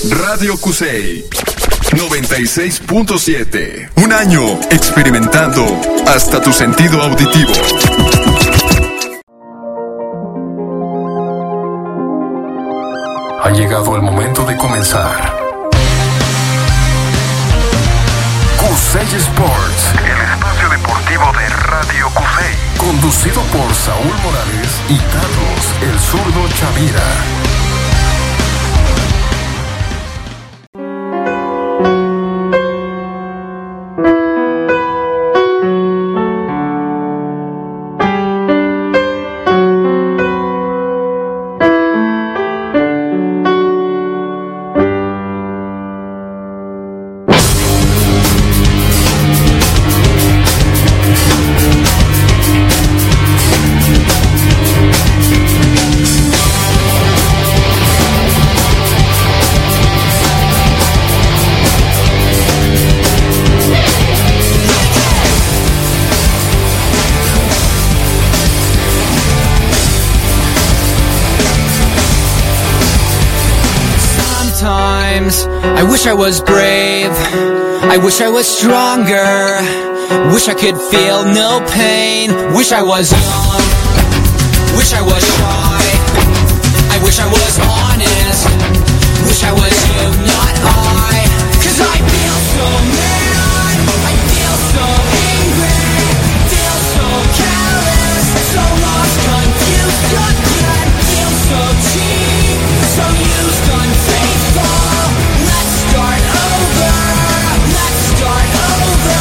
Radio Cusey 96.7. Un año experimentando hasta tu sentido auditivo. Ha llegado el momento de comenzar. Cusey Sports, el espacio deportivo de Radio Cusey. Conducido por Saúl Morales y Carlos el Zurdo Chavira. I wish I was brave, I wish I was stronger, wish I could feel no pain, wish I was young, wish I was shy, I wish I was honest, wish I was you, not I, 'cause I feel so mad, I feel so angry, feel so careless, so lost, confused, again, feel so cheap, so used, unfaithful. Start over, let's start over.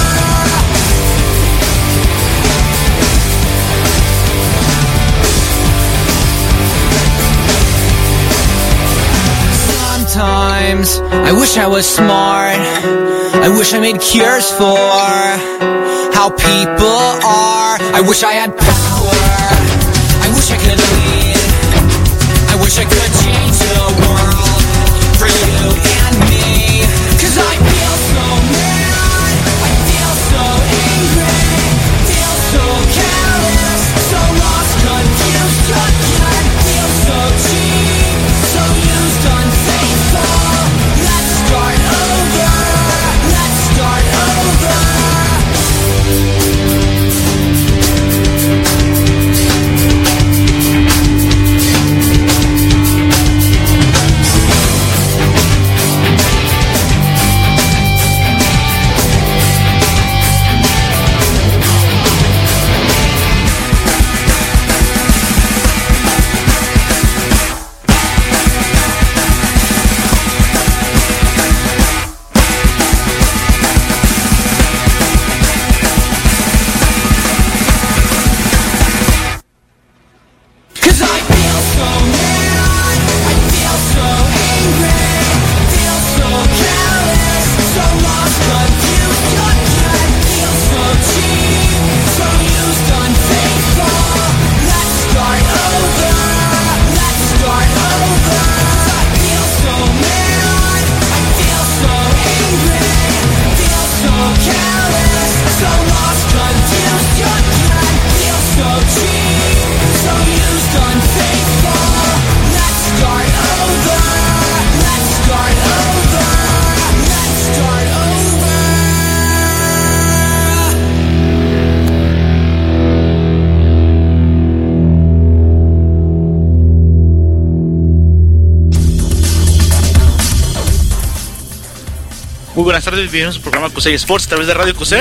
Sometimes I wish I was smart, I wish I made cures for how people are. I wish I had power, I wish I could lead, I wish I could change the world for you and me. 'Cause I feel so mad, I feel so angry, feel so careless, so lost, confused, again, feel so cheap, so used, unfaithful. Let's start over, let's start over. Muy buenas tardes, bienvenidos a su programa Cusey Sports a través de Radio Cusey.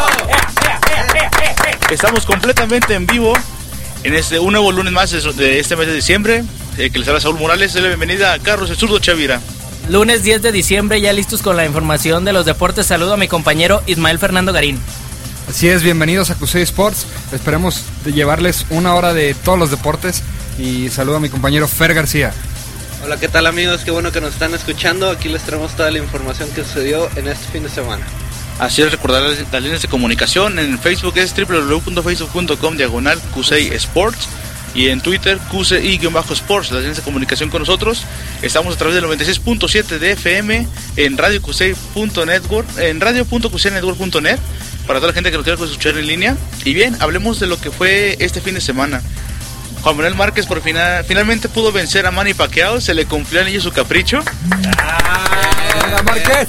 Estamos completamente en vivo en un nuevo lunes más de este mes de diciembre. Que les habla Saúl Morales, doy la bienvenida a Carlos el Zurdo Chavira. Lunes 10 de diciembre, ya listos con la información de los deportes. Saludo a mi compañero Ismael Fernando Garín. Así es, bienvenidos a Cusey Sports. Esperemos llevarles una hora de todos los deportes. Y saludo a mi compañero Fer García. Hola, ¿qué tal amigos? Qué bueno que nos están escuchando. Aquí les traemos toda la información que sucedió en este fin de semana. Así es, recordar las líneas de comunicación. En Facebook es www.facebook.com/Cusey Sports. Y en Twitter, Cusey-Sports, las líneas de comunicación con nosotros. Estamos a través del 96.7 de FM, en radiocusey.network, en radio.cuseynetwork.net, para toda la gente que nos quiera escuchar en línea. Y bien, hablemos de lo que fue este fin de semana. Juan Manuel Márquez finalmente pudo vencer a Manny Pacquiao, se le cumplió a niño su capricho. ¡Arriba, Márquez!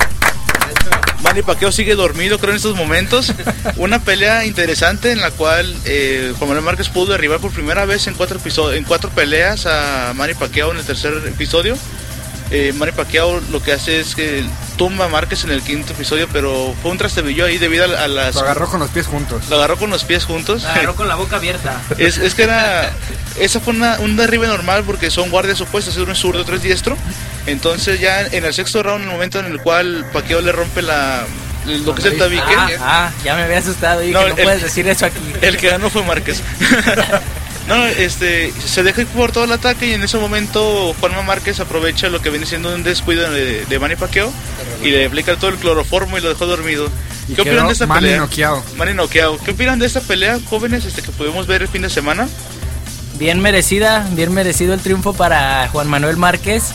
Manny Pacquiao sigue dormido, creo, en estos momentos. Una pelea interesante en la cual Juan Manuel Márquez pudo derribar por primera vez en 4 peleas a Manny Pacquiao en el tercer episodio. Manny Pacquiao lo que hace es que tumba a Márquez en el quinto episodio, pero fue un trastebillo ahí debido a las... Lo agarró con los pies juntos. Lo agarró con los pies juntos. Lo agarró con la boca abierta. Es que esa fue un derribe normal porque son guardias opuestas, uno es zurdo, otro es diestro. Entonces ya en el sexto round, en el momento en el cual Pacquiao le rompe lo que es el tabique. Ya me había asustado y no puedes decir eso aquí. El que ganó fue Márquez. No, se deja ir por todo el ataque y en ese momento Juanma Márquez aprovecha lo que viene siendo un descuido de Manny Pacquiao y le aplica todo el cloroformo y lo dejó dormido. ¿Qué opinan de esta pelea? Manny noqueado. ¿Qué opinan de esta pelea, jóvenes, que pudimos ver el fin de semana? Bien merecido el triunfo para Juan Manuel Márquez.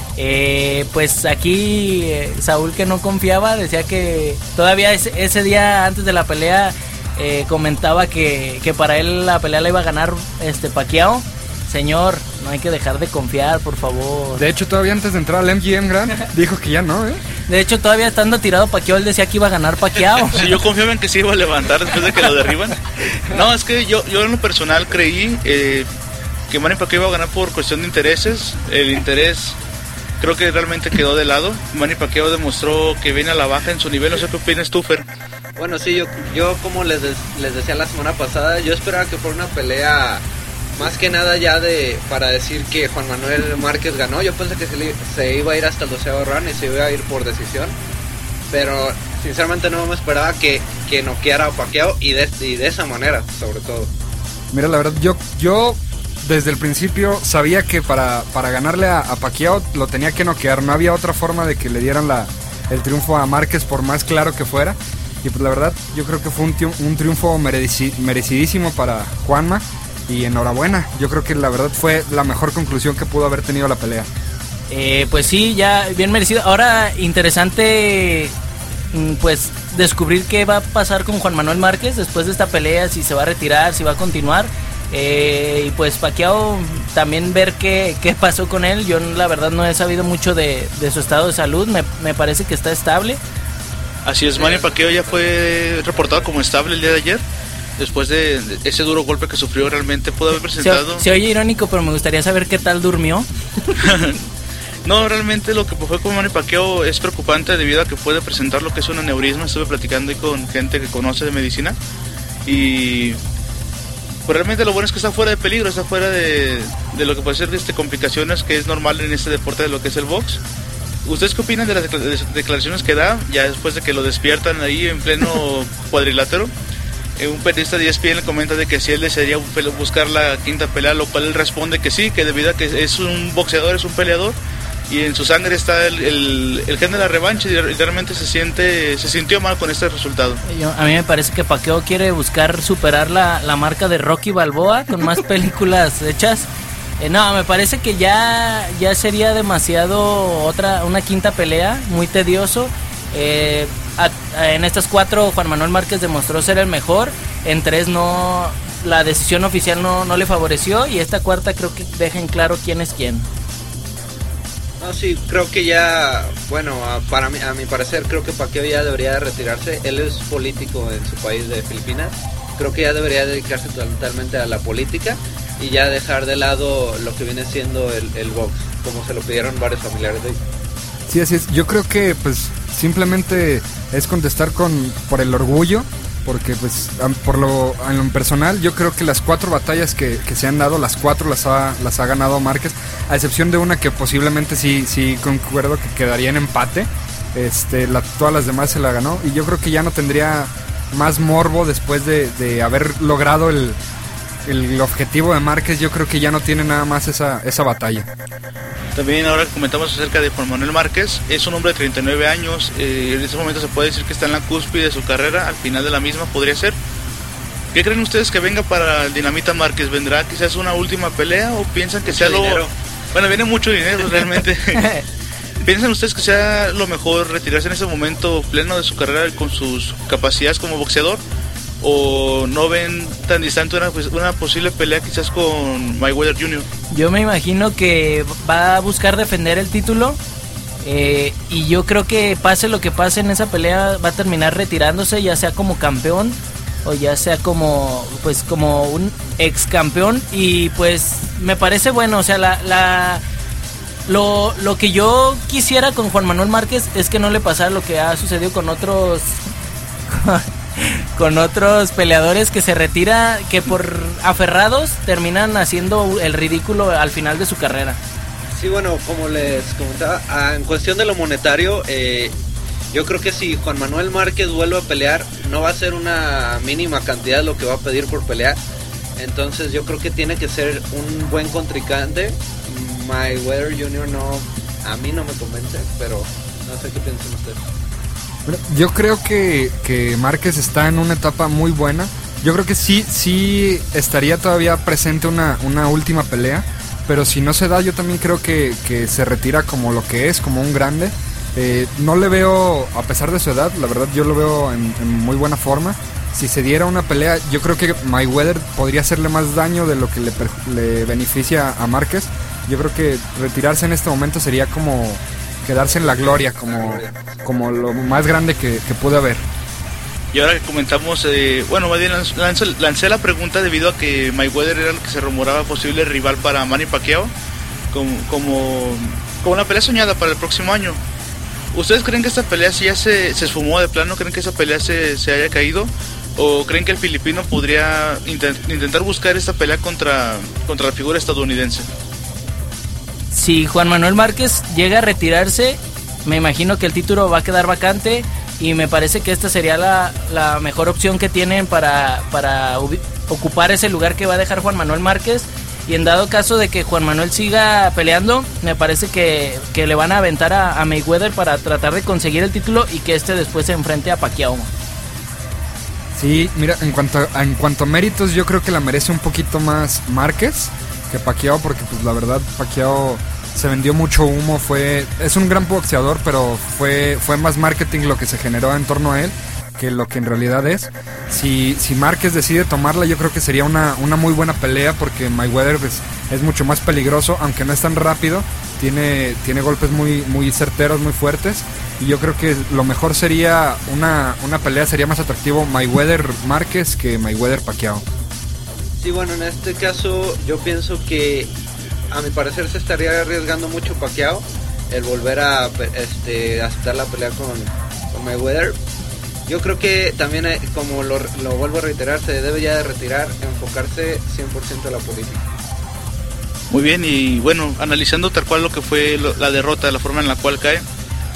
Pues aquí Saúl, que no confiaba, decía que todavía ese día antes de la pelea comentaba que para él la pelea la iba a ganar Pacquiao. Señor, no hay que dejar de confiar, por favor. De hecho, todavía antes de entrar al MGM Grand dijo que ya no, De hecho, todavía estando tirado Pacquiao, él decía que iba a ganar Pacquiao. Sí, yo confiaba en que se iba a levantar después de que lo derriban. No, es que yo en lo personal creí que Manny Pacquiao iba a ganar por cuestión de intereses. El interés creo que realmente quedó de lado. Manny Pacquiao demostró que viene a la baja en su nivel. No sé qué opinas tú, Fer. Bueno, sí, yo como les decía la semana pasada, yo esperaba que fuera una pelea más que nada ya para decir que Juan Manuel Márquez ganó. Yo pensé que se iba a ir hasta el 12º round y se iba a ir por decisión, pero sinceramente no me esperaba que noqueara a Pacquiao y de esa manera, sobre todo. Mira, la verdad, yo desde el principio sabía que para ganarle a Pacquiao lo tenía que noquear. No había otra forma de que le dieran el triunfo a Márquez, por más claro que fuera. Y pues la verdad, yo creo que fue un triunfo merecidísimo para Juanma. Y enhorabuena, yo creo que la verdad fue la mejor conclusión que pudo haber tenido la pelea. Pues sí, ya bien merecido. Ahora interesante pues descubrir qué va a pasar con Juan Manuel Márquez después de esta pelea, si se va a retirar, si va a continuar. Y pues Pacquiao también ver qué pasó con él. Yo la verdad no he sabido mucho de su estado de salud, me parece que está estable. Así es, Manny Pacquiao ya fue reportado como estable el día de ayer. Después de ese duro golpe que sufrió, realmente pudo haber presentado... Se oye irónico, pero me gustaría saber qué tal durmió. No, realmente lo que fue con Manny Pacquiao es preocupante debido a que puede presentar lo que es un aneurisma. Estuve platicando ahí con gente que conoce de medicina y pues realmente lo bueno es que está fuera de peligro, está fuera de lo que puede ser complicaciones, que es normal en este deporte de lo que es el box. ¿Ustedes qué opinan de las declaraciones que da ya después de que lo despiertan ahí en pleno cuadrilátero? Un periodista de ESPN le comenta de que si él desearía buscar la quinta pelea, lo cual él responde que sí, que debido a que es un boxeador, es un peleador y en su sangre está el gen de la revancha y realmente se sintió mal con este resultado. A mí me parece que Pacquiao quiere buscar superar la marca de Rocky Balboa con más películas hechas. No, me parece que ya sería demasiado una quinta pelea, muy tedioso. En estas 4 Juan Manuel Márquez demostró ser el mejor, en 3 no, la decisión oficial no le favoreció y esta 4ª creo que deja en claro quién es quién. No, sí, creo que ya, bueno, a mi parecer creo que Pacquiao ya debería retirarse. Él es político en su país de Filipinas, creo que ya debería dedicarse totalmente a la política y ya dejar de lado lo que viene siendo el box, como se lo pidieron varios familiares de él. Sí, así es. Yo creo que pues simplemente es contestar por el orgullo, porque pues en lo personal yo creo que las 4 batallas que se han dado, las 4 las ha ganado Márquez, a excepción de una que posiblemente sí concuerdo que quedaría en empate. Todas las demás se la ganó y yo creo que ya no tendría más morbo después de haber logrado el objetivo de Márquez. Yo creo que ya no tiene nada más esa batalla. También ahora que comentamos acerca de Juan Manuel Márquez, es un hombre de 39 años, en este momento se puede decir que está en la cúspide de su carrera, al final de la misma podría ser. ¿Qué creen ustedes que venga para el Dinamita Márquez? ¿Vendrá quizás una última pelea o piensan que sea dinero? Bueno, viene mucho dinero realmente. ¿Piensan ustedes que sea lo mejor retirarse en ese momento pleno de su carrera con sus capacidades como boxeador? ¿O no ven tan distante una posible pelea quizás con Mayweather Jr.? Yo me imagino que va a buscar defender el título. Y yo creo que pase lo que pase en esa pelea, va a terminar retirándose, ya sea como campeón o ya sea como un ex campeón. Y pues me parece bueno, o sea, lo que yo quisiera con Juan Manuel Márquez es que no le pasara lo que ha sucedido con otros con otros peleadores, que se retira, que por aferrados terminan haciendo el ridículo al final de su carrera. Sí, bueno, como les comentaba, en cuestión de lo monetario, yo creo que si Juan Manuel Márquez vuelve a pelear, no va a ser una mínima cantidad lo que va a pedir por pelear. Entonces yo creo que tiene que ser un buen contrincante. Mayweather Jr. a mí no me convence, pero no sé qué piensan ustedes. Bueno, yo creo que Márquez está en una etapa muy buena. Yo creo que sí estaría todavía presente una última pelea, pero si no se da, yo también creo que se retira como lo que es, como un grande. No le veo, a pesar de su edad, la verdad yo lo veo en muy buena forma. Si se diera una pelea, yo creo que Mayweather podría hacerle más daño de lo que le beneficia a Márquez. Yo creo que retirarse en este momento sería como quedarse en la gloria, como lo más grande que puede haber. Y ahora que comentamos, más bien lancé la pregunta debido a que Mayweather era el que se rumoraba posible rival para Manny Pacquiao, como una pelea soñada para el próximo año. ¿Ustedes creen que esta pelea sí ya se esfumó de plano? ¿Creen que esa pelea se haya caído? ¿O creen que el filipino podría intentar buscar esta pelea contra la figura estadounidense? Si Juan Manuel Márquez llega a retirarse, me imagino que el título va a quedar vacante, y me parece que esta sería la mejor opción que tienen para ocupar ese lugar que va a dejar Juan Manuel Márquez. Y en dado caso de que Juan Manuel siga peleando, me parece que le van a aventar a Mayweather para tratar de conseguir el título y que después se enfrente a Pacquiao. Sí, mira, en cuanto a méritos, yo creo que la merece un poquito más Márquez que Pacquiao, porque pues la verdad Pacquiao se vendió mucho humo, es un gran boxeador, pero fue más marketing lo que se generó en torno a él que lo que en realidad es. Si Márquez decide tomarla, yo creo que sería una muy buena pelea, porque Mayweather pues, es mucho más peligroso, aunque no es tan rápido, tiene golpes muy certeros, muy fuertes, y yo creo que lo mejor sería una pelea, sería más atractivo Mayweather Márquez que Mayweather Pacquiao. Sí, bueno, en este caso yo pienso que a mi parecer se estaría arriesgando mucho Pacquiao el volver a aceptar la pelea con Mayweather. Yo creo que también, como lo vuelvo a reiterar, se debe ya de retirar, enfocarse 100% a la política. Muy bien, y bueno, analizando tal cual lo que fue la derrota, la forma en la cual cae,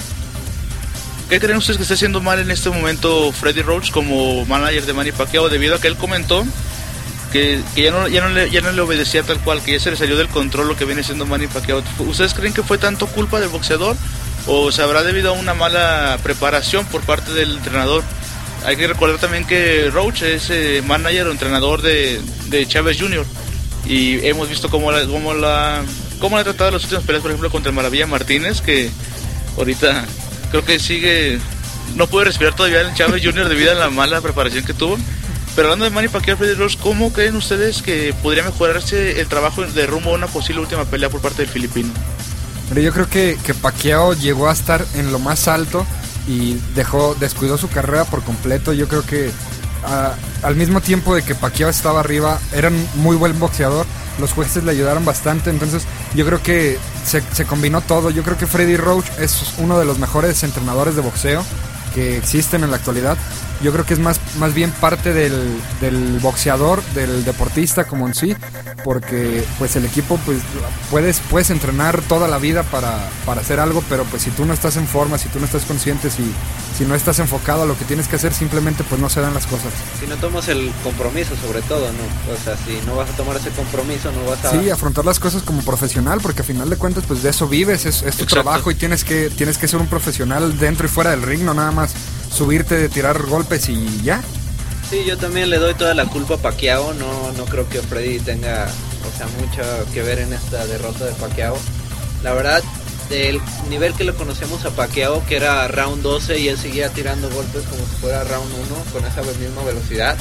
¿qué creen ustedes que está haciendo mal en este momento Freddie Roach como manager de Manny Pacquiao, debido a que él comentó que ya no le obedecía tal cual, que ya se le salió del control lo que viene siendo Manny Pacquiao? ¿Ustedes creen que fue tanto culpa del boxeador o se habrá debido a una mala preparación por parte del entrenador? Hay que recordar también que Roach es manager o entrenador de Chávez Jr. y hemos visto cómo le ha tratado las últimas peleas, por ejemplo contra el Maravilla Martínez, que ahorita creo que no puede respirar todavía el Chávez Jr. debido a la mala preparación que tuvo. Pero hablando de Manny Pacquiao, Freddie Roach, ¿cómo creen ustedes que podría mejorarse el trabajo de rumbo a una posible última pelea por parte del filipino? Pero yo creo que Pacquiao llegó a estar en lo más alto y descuidó su carrera por completo. Yo creo que al mismo tiempo de que Pacquiao estaba arriba, era un muy buen boxeador, los jueces le ayudaron bastante, entonces yo creo que se combinó todo. Yo creo que Freddie Roach es uno de los mejores entrenadores de boxeo que existen en la actualidad. Yo creo que es más bien parte del boxeador, del deportista como en sí, porque pues el equipo pues puedes entrenar toda la vida para hacer algo, pero pues si tú no estás en forma, si tú no estás consciente, si no estás enfocado a lo que tienes que hacer, simplemente pues no se dan las cosas. Si no tomas el compromiso, sobre todo, ¿no? O sea, si no vas a tomar ese compromiso, no vas a... Sí, afrontar las cosas como profesional, porque a final de cuentas pues de eso vives, es tu Exacto. trabajo, y tienes que ser un profesional dentro y fuera del ring, no nada más subirte, de tirar golpes y ya. Sí, yo también le doy toda la culpa a Pacquiao, no creo que Freddy tenga, mucho que ver en esta derrota de Pacquiao. La verdad, del nivel que le conocemos a Pacquiao, que era round 12 y él seguía tirando golpes como si fuera round 1 con esa misma velocidad,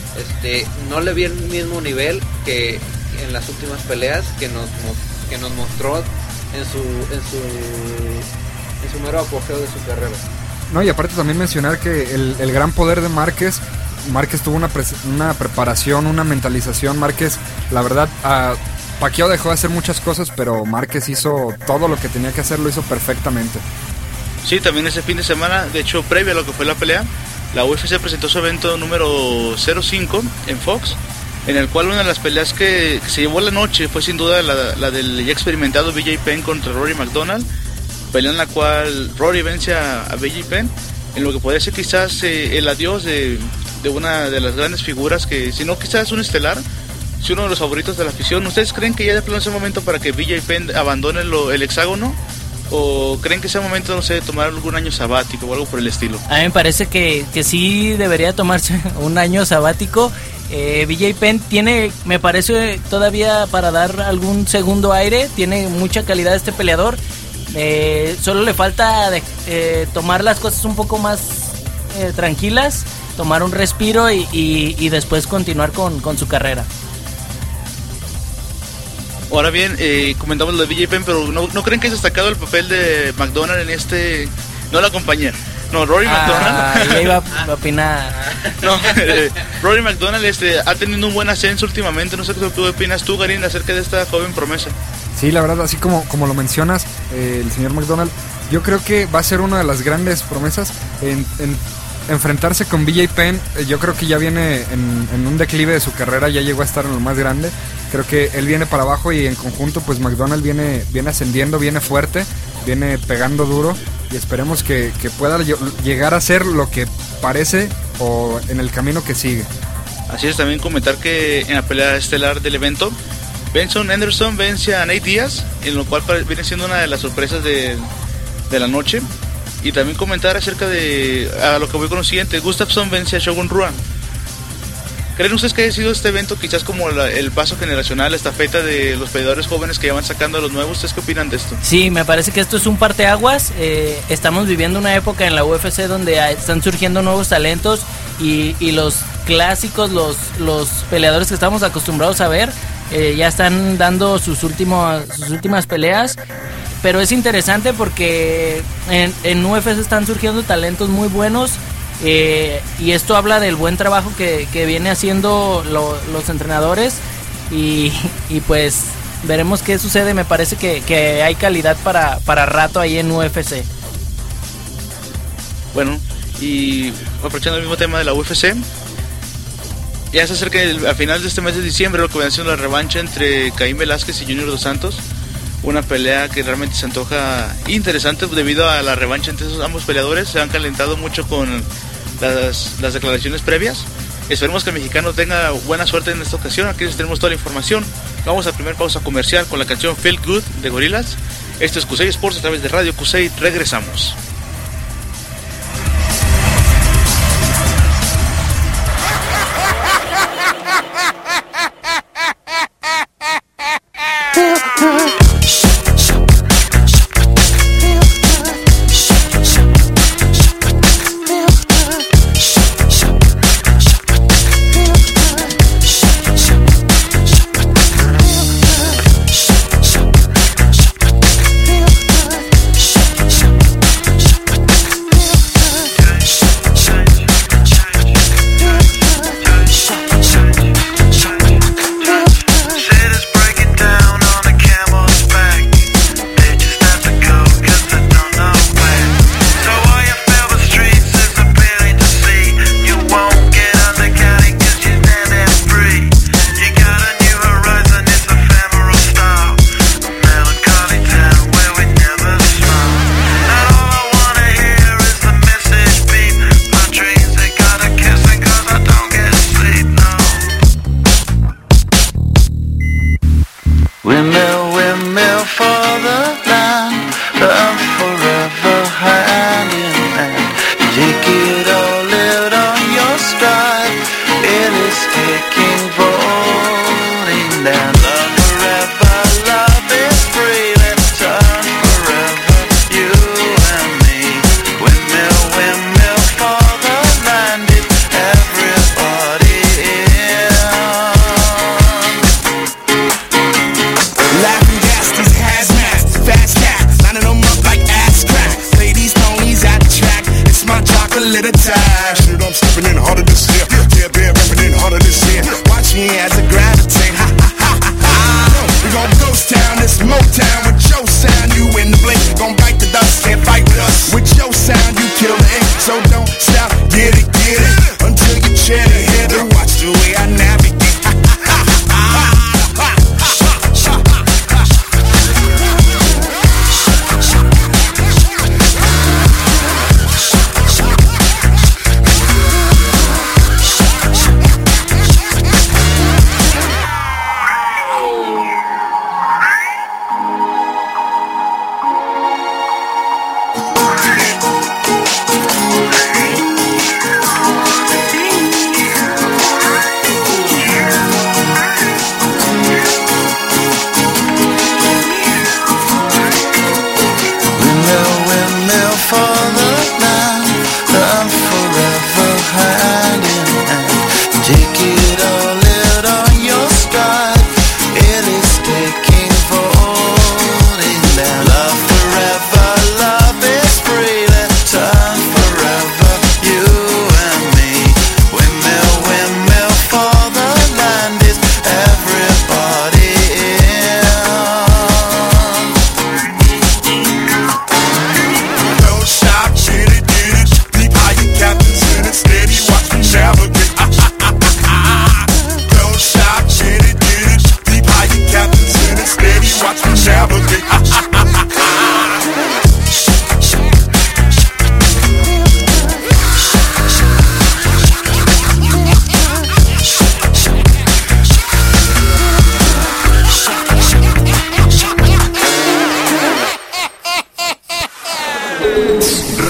no le vi el mismo nivel que en las últimas peleas que nos mostró en su mero apogeo de su carrera. No, y aparte también mencionar que el gran poder de Márquez tuvo una preparación, una mentalización. Márquez, la verdad, Pacquiao dejó de hacer muchas cosas, pero Márquez hizo todo lo que tenía que hacer, lo hizo perfectamente. Sí, también ese fin de semana, de hecho, previo a lo que fue la pelea, la UFC presentó su evento número 05 en Fox, en el cual una de las peleas que se llevó la noche fue sin duda la del ya experimentado BJ Penn contra Rory McDonald, pelea en la cual Rory vence a BJ Penn, en lo que podría ser quizás el adiós de una de las grandes figuras, que si no quizás un estelar, si uno de los favoritos de la afición. ¿Ustedes creen que ya de plano es el momento para que BJ Penn abandone el hexágono? ¿O creen que sea momento, no sé, de tomar algún año sabático o algo por el estilo? A mí me parece que sí debería tomarse un año sabático. BJ Penn tiene, me parece, todavía para dar algún segundo aire. Tiene mucha calidad este peleador. Solo le falta tomar las cosas un poco más tranquilas, tomar un respiro y después continuar con su carrera. Ahora bien, comentamos lo de BJ Penn, pero ¿no creen que es destacado el papel de McDonald en este? No la compañía, no, Rory McDonald. Ya iba a opinar. No, Rory McDonald ha tenido un buen ascenso últimamente. No sé qué opinas tú, Garín, acerca de esta joven promesa. Sí, la verdad, así como lo mencionas, el señor McDonald, yo creo que va a ser una de las grandes promesas en enfrentarse con BJ Penn. Yo creo que ya viene en un declive de su carrera, ya llegó a estar en lo más grande. Creo que él viene para abajo y en conjunto pues McDonald viene ascendiendo, viene fuerte, viene pegando duro, y esperemos que pueda llegar a ser lo que parece o en el camino que sigue. Así es, también comentar que en la pelea estelar del evento, Benson Henderson vence a Nate Diaz, en lo cual viene siendo una de las sorpresas de la noche. Y también comentar acerca de a lo que voy con lo siguiente: Gustafsson vence a Shogun Rua. ¿Creen ustedes que haya sido este evento quizás como el paso generacional, la estafeta de los peleadores jóvenes que ya van sacando a los nuevos? ¿Ustedes qué opinan de esto? Sí, me parece que esto es un parteaguas. Estamos viviendo una época en la UFC donde están surgiendo nuevos talentos y los clásicos, los peleadores que estamos acostumbrados a ver, ya están dando sus últimas peleas. Pero es interesante porque en UFC están surgiendo talentos muy buenos. Y esto habla del buen trabajo que viene haciendo los entrenadores y pues veremos qué sucede. Me parece que hay calidad para rato ahí en UFC. Bueno, y aprovechando el mismo tema de la UFC, ya se acerca a finales de este mes de diciembre lo que viene siendo la revancha entre Caín Velázquez y Junior Dos Santos. Una pelea que realmente se antoja interesante debido a la revancha entre esos ambos peleadores. Se han calentado mucho con las declaraciones previas. Esperemos que el mexicano tenga buena suerte en esta ocasión. Aquí les tenemos toda la información. Vamos a la primera pausa comercial con la canción Feel Good de Gorillaz. Esto es Cusey Sports a través de Radio Cusey. Regresamos.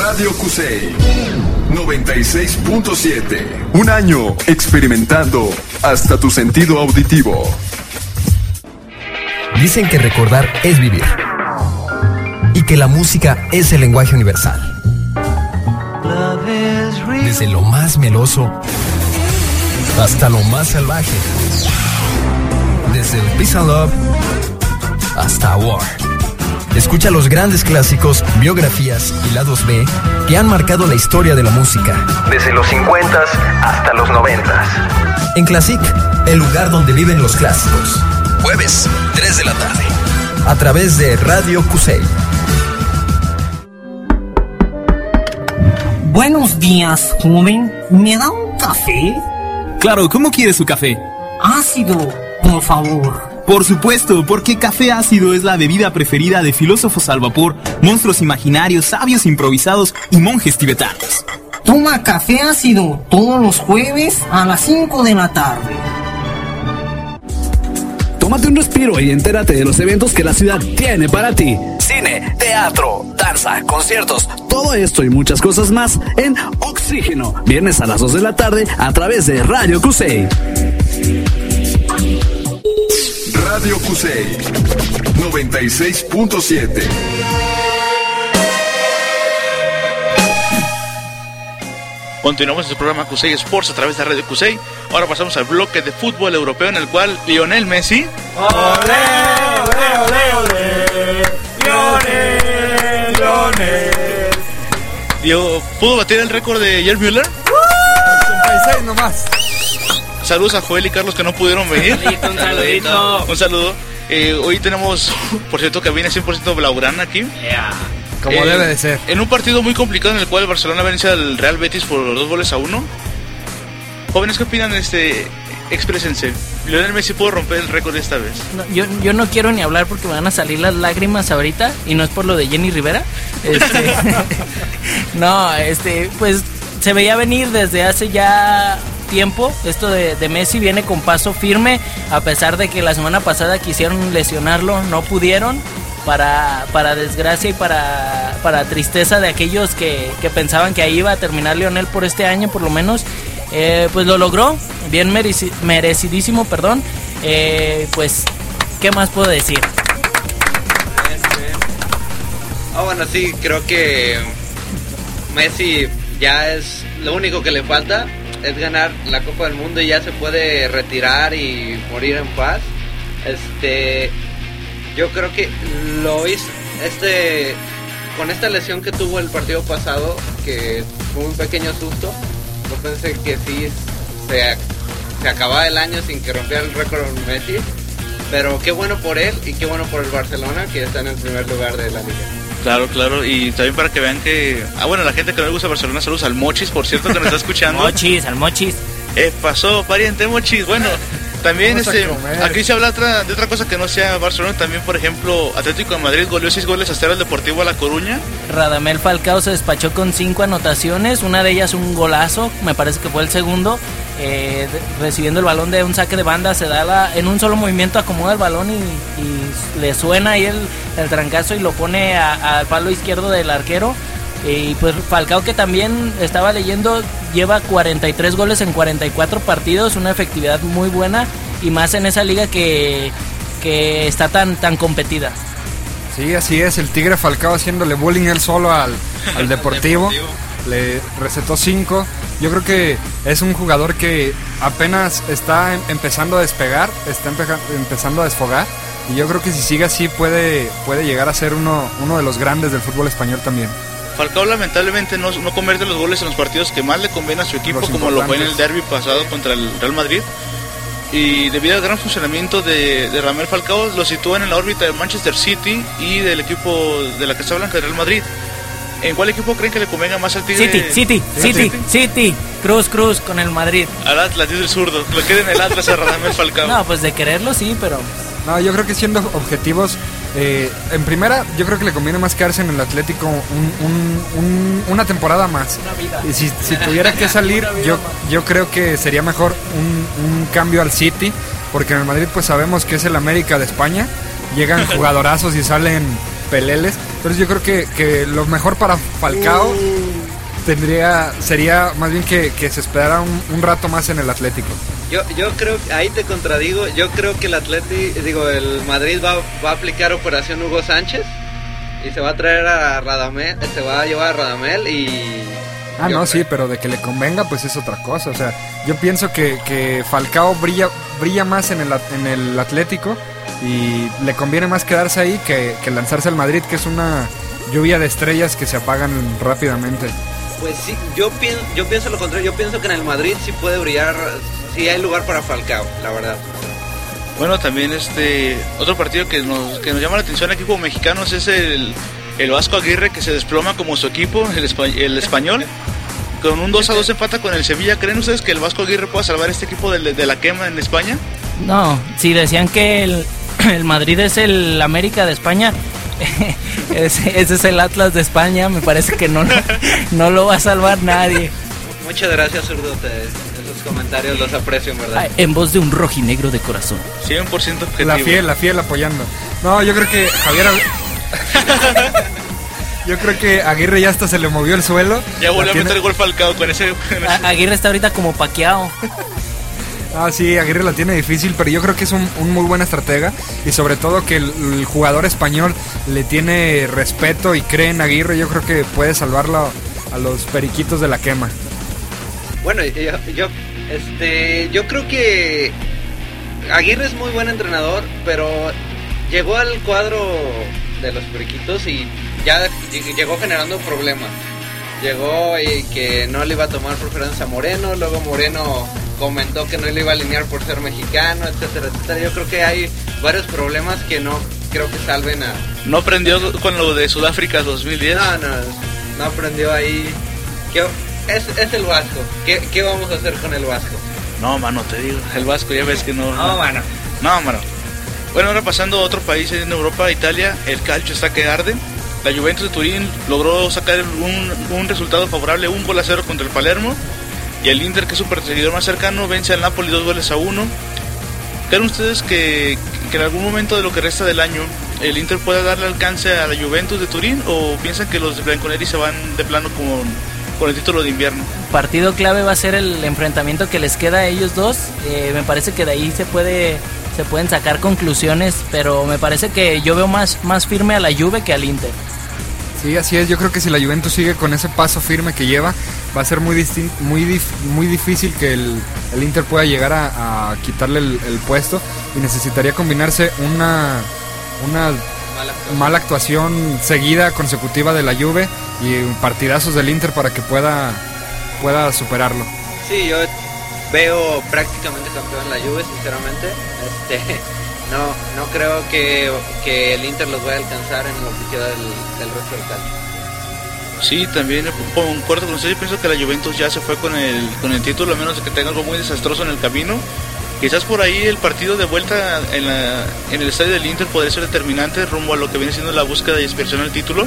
Radio Cusey 96.7. Un año experimentando hasta tu sentido auditivo. Dicen que recordar es vivir y que la música es el lenguaje universal. Desde lo más meloso hasta lo más salvaje. Desde el Peace and Love hasta War. Escucha los grandes clásicos, biografías y lados B que han marcado la historia de la música. Desde los 50s hasta los 90s. En Classic, el lugar donde viven los clásicos. Jueves, 3 de la tarde. A través de Radio Cusey. Buenos días, joven. ¿Me da un café? Claro, ¿cómo quiere su café? Ácido, por favor. Por supuesto, porque café ácido es la bebida preferida de filósofos al vapor, monstruos imaginarios, sabios improvisados y monjes tibetanos. Toma café ácido todos los jueves a las 5 de la tarde. Tómate un respiro y entérate de los eventos que la ciudad tiene para ti. Cine, teatro, danza, conciertos, todo esto y muchas cosas más en Oxígeno. Viernes a las 2 de la tarde a través de Radio Cusey. Radio Cusey 96.7. Continuamos en su programa Cusey Sports a través de Radio Cusey. Ahora pasamos al bloque de fútbol europeo en el cual Lionel Messi pudo batir el récord de Gerd Müller. 86 nomás. Saludos a Joel y Carlos que no pudieron venir. Un saludito. Un saludo. Hoy tenemos, por cierto, cabina 100% blaugrana aquí. Como debe de ser. En un partido muy complicado en el cual el Barcelona vence al Real Betis por 2-1. Jóvenes, ¿qué opinan? Exprésense. Lionel Messi pudo romper el récord esta vez. No, yo no quiero ni hablar porque me van a salir las lágrimas ahorita y no es por lo de Jenny Rivera. Pues se veía venir desde hace ya tiempo. Esto de Messi viene con paso firme, a pesar de que la semana pasada quisieron lesionarlo, no pudieron. Para desgracia y para tristeza de aquellos que pensaban que ahí iba a terminar Lionel por este año por lo menos, pues lo logró, bien merecidísimo, perdón. Pues, ¿qué más puedo decir? Bueno, sí, creo que Messi ya es lo único que le falta, es ganar la Copa del Mundo y ya se puede retirar y morir en paz. Yo creo que lo hizo con esta lesión que tuvo el partido pasado, que fue un pequeño susto. Yo pensé que sí se acababa el año sin que rompiera el récord Messi, pero qué bueno por él y qué bueno por el Barcelona, que está en el primer lugar de la liga. Claro, y también para que vean que... bueno, la gente que no le gusta Barcelona, saludos al Mochis, por cierto, que nos está escuchando. Al Mochis. Pasó, pariente Mochis, bueno... También aquí se habla de otra cosa que no sea Barcelona. También, por ejemplo, Atlético de Madrid goleó 6 goles a 0 al Deportivo La Coruña. Radamel Falcao se despachó con 5 anotaciones, una de ellas un golazo, me parece que fue el segundo. Recibiendo el balón de un saque de banda, se da en un solo movimiento, acomoda el balón y le suena ahí el trancazo y lo pone al palo izquierdo del arquero. Y pues Falcao, que también estaba leyendo, lleva 43 goles en 44 partidos, una efectividad muy buena y más en esa liga que está tan competida. Sí, así es, el Tigre Falcao haciéndole bullying él solo al Deportivo. Le recetó 5. Yo creo que es un jugador que apenas está empezando a despegar, está empezando a desfogar. Y yo creo que si sigue así puede llegar a ser uno de los grandes del fútbol español también. Falcao lamentablemente no convierte los goles en los partidos que más le conviene a su equipo, como lo fue en el derbi pasado contra el Real Madrid. Y debido al gran funcionamiento de Radamel Falcao, lo sitúan en la órbita de Manchester City y del equipo de la Casa Blanca del Real Madrid. ¿En cuál equipo creen que le convenga más al Tigre? City. Cruz con el Madrid. Al Atlas, dice el zurdo. Lo queda en el Atlas a Radamel Falcao. No, pues de quererlo sí, pero... No, yo creo que siendo objetivos, en primera, yo creo que le conviene más quedarse en el Atlético una temporada más. Y si tuviera que salir, yo creo que sería mejor un cambio al City, porque en el Madrid pues sabemos que es el América de España. Llegan jugadorazos y salen peleles. Entonces yo creo que lo mejor para Falcao sería más bien que se esperara un rato más en el Atlético. Yo creo, ahí te contradigo, yo creo que el Madrid va a aplicar operación Hugo Sánchez y se va a traer a Radamel, se va a llevar a Radamel y... Sí, pero de que le convenga pues es otra cosa. O sea, yo pienso que Falcao brilla más en el Atlético y le conviene más quedarse ahí que lanzarse al Madrid, que es una lluvia de estrellas que se apagan rápidamente. Pues sí, yo pienso lo contrario. Yo pienso que en el Madrid sí puede brillar, sí hay lugar para Falcao, la verdad. Bueno, también otro partido que nos llama la atención aquí como mexicanos es el Vasco Aguirre, que se desploma como su equipo, el Español. Con un 2-2 empata con el Sevilla. ¿Creen ustedes que el Vasco Aguirre pueda salvar este equipo de la quema en España? No, si decían que el Madrid es el América de España, ese es el Atlas de España. Me parece que no lo va a salvar nadie. Muchas gracias, Zurdote. Esos comentarios los aprecio, en verdad. En voz de un rojinegro de corazón. 100% objetivo. La fiel apoyando. No, yo creo que yo creo que Aguirre ya hasta se le movió el suelo. Ya volvió a meter gol Falcao con ese... Aguirre está ahorita como paqueado. Sí, Aguirre la tiene difícil, pero yo creo que es un muy buen estratega y sobre todo que el jugador español le tiene respeto y cree en Aguirre. Yo creo que puede salvarlo a los periquitos de la quema. Bueno, yo creo que Aguirre es muy buen entrenador, pero llegó al cuadro de los periquitos y ya llegó generando problemas. Llegó y que no le iba a tomar preferencia a Moreno, luego Moreno comentó que no le iba a alinear por ser mexicano, etcétera, etcétera. Yo creo que hay varios problemas que no creo que salven a... ¿No aprendió con lo de Sudáfrica 2010? No aprendió ahí. Es el Vasco. ¿Qué vamos a hacer con el Vasco? No, mano, te digo, el Vasco ya ves que no... No, mano. No, mano. Bueno, ahora pasando a otro país en Europa, Italia, el calcio está que arde. La Juventus de Turín logró sacar un resultado favorable, 1-0 contra el Palermo. Y el Inter, que es su perseguidor más cercano, vence al Napoli 2-1. ¿Creen ustedes que en algún momento de lo que resta del año el Inter pueda darle alcance a la Juventus de Turín? ¿O piensan que los de Bianconeri se van de plano con el título de invierno? Partido clave va a ser el enfrentamiento que les queda a ellos dos. Me parece que de ahí se pueden sacar conclusiones, pero me parece que yo veo más firme a la Juve que al Inter. Sí, así es. Yo creo que si la Juventus sigue con ese paso firme que lleva, va a ser muy difícil que el Inter pueda llegar a quitarle el puesto, y necesitaría combinarse una mala actuación seguida, consecutiva de la Juve y partidazos del Inter para que pueda superarlo. Sí, yo veo prácticamente campeón la Juve, sinceramente. No creo que el Inter los vaya a alcanzar en lo que queda del resto del calcio. Sí, también concuerdo con usted. Yo pienso que la Juventus ya se fue con el título, a menos de que tenga algo muy desastroso en el camino. Quizás por ahí el partido de vuelta en el estadio del Inter podría ser determinante rumbo a lo que viene siendo la búsqueda y aspiración al título.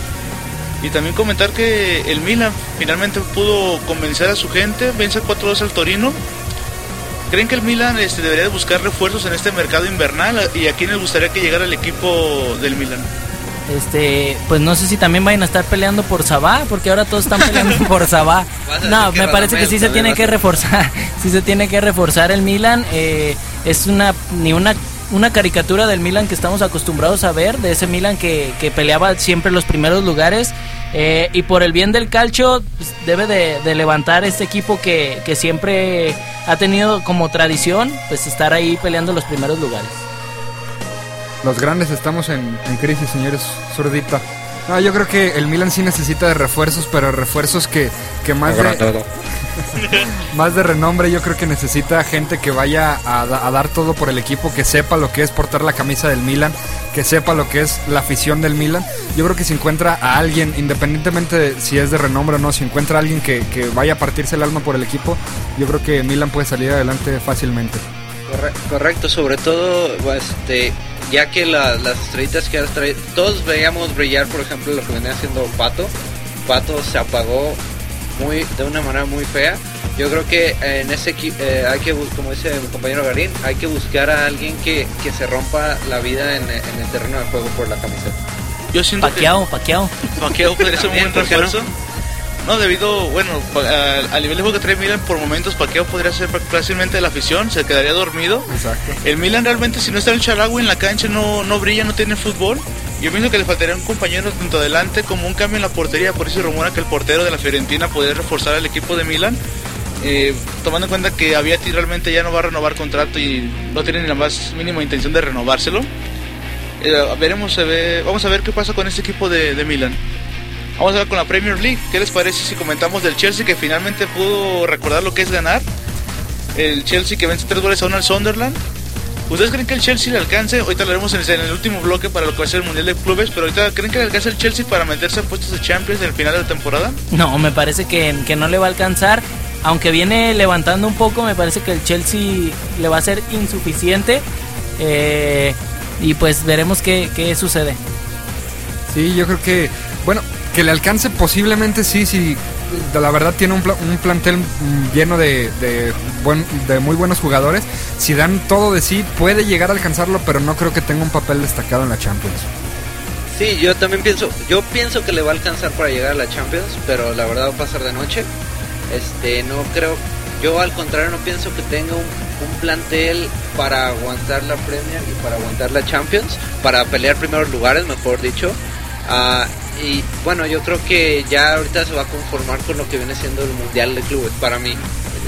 Y también comentar que el Milan finalmente pudo convencer a su gente, vence 4-2 al Torino. ¿Creen que el Milan debería de buscar refuerzos en este mercado invernal? ¿Y a quién les gustaría que llegara el equipo del Milan? Pues no sé si también vayan a estar peleando por Sabá, porque ahora todos están peleando por Sabá. No, me parece que sí se tiene que reforzar. Sí se tiene que reforzar el Milan. Es una caricatura del Milan que estamos acostumbrados a ver, de ese Milan que peleaba siempre los primeros lugares. Y por el bien del calcio, pues, debe de levantar este equipo que siempre ha tenido como tradición, pues estar ahí peleando los primeros lugares. Los grandes estamos en crisis, señores. Zurdita. No, yo creo que el Milan sí necesita de refuerzos, pero refuerzos que más de renombre. Yo creo que necesita gente que vaya a dar todo por el equipo, que sepa lo que es portar la camisa del Milan, que sepa lo que es la afición del Milan. Yo creo que si encuentra a alguien, independientemente de si es de renombre o no, si encuentra a alguien que vaya a partirse el alma por el equipo, yo creo que Milan puede salir adelante fácilmente. Correcto, sobre todo ya que las estrellitas que has traído, todos veíamos brillar, por ejemplo, lo que venía haciendo Pato se apagó de una manera muy fea. Yo creo que en ese equipo hay que, como dice mi compañero Garín, hay que buscar a alguien que se rompa la vida en el terreno de juego por la camiseta. Yo siento Pacquiao podría ser un buen refuerzo. No, debido, al nivel de juego que trae Milan, por momentos Pacquiao podría ser fácilmente de la afición, se quedaría dormido. Exacto. El Milan realmente, si no está el Shaarawy en la cancha, no brilla, no tiene fútbol. Yo pienso que le faltaría un compañero tanto adelante como un cambio en la portería. Por eso se rumora que el portero de la Fiorentina podría reforzar al equipo de Milan, tomando en cuenta que Aviati realmente ya no va a renovar contrato y no tiene ni la más mínima intención de renovárselo. Vamos a ver qué pasa con este equipo de Milan. Vamos a ver con la Premier League. ¿Qué les parece si comentamos del Chelsea, que finalmente pudo recordar lo que es ganar? El Chelsea que vence 3-1 al Sunderland. ¿Ustedes creen que el Chelsea le alcance? Ahorita lo haremos en el último bloque para lo que va a ser el Mundial de Clubes, pero ahorita, ¿creen que le alcance el Chelsea para meterse a puestos de Champions en el final de la temporada? No, me parece que no le va a alcanzar. Aunque viene levantando un poco, me parece que el Chelsea le va a ser insuficiente. Y pues veremos qué sucede. Sí, yo creo que, que le alcance posiblemente sí, la verdad tiene un plantel lleno de muy buenos jugadores. Si dan todo de sí, puede llegar a alcanzarlo, pero no creo que tenga un papel destacado en la Champions. Sí, yo también pienso que le va a alcanzar para llegar a la Champions, pero la verdad va a pasar de noche. No creo, yo al contrario no pienso que tenga un plantel para aguantar la Premier y para aguantar la Champions, para pelear primeros lugares, mejor dicho. Y bueno, yo creo que ya ahorita se va a conformar con lo que viene siendo el Mundial de Clubes, para mí.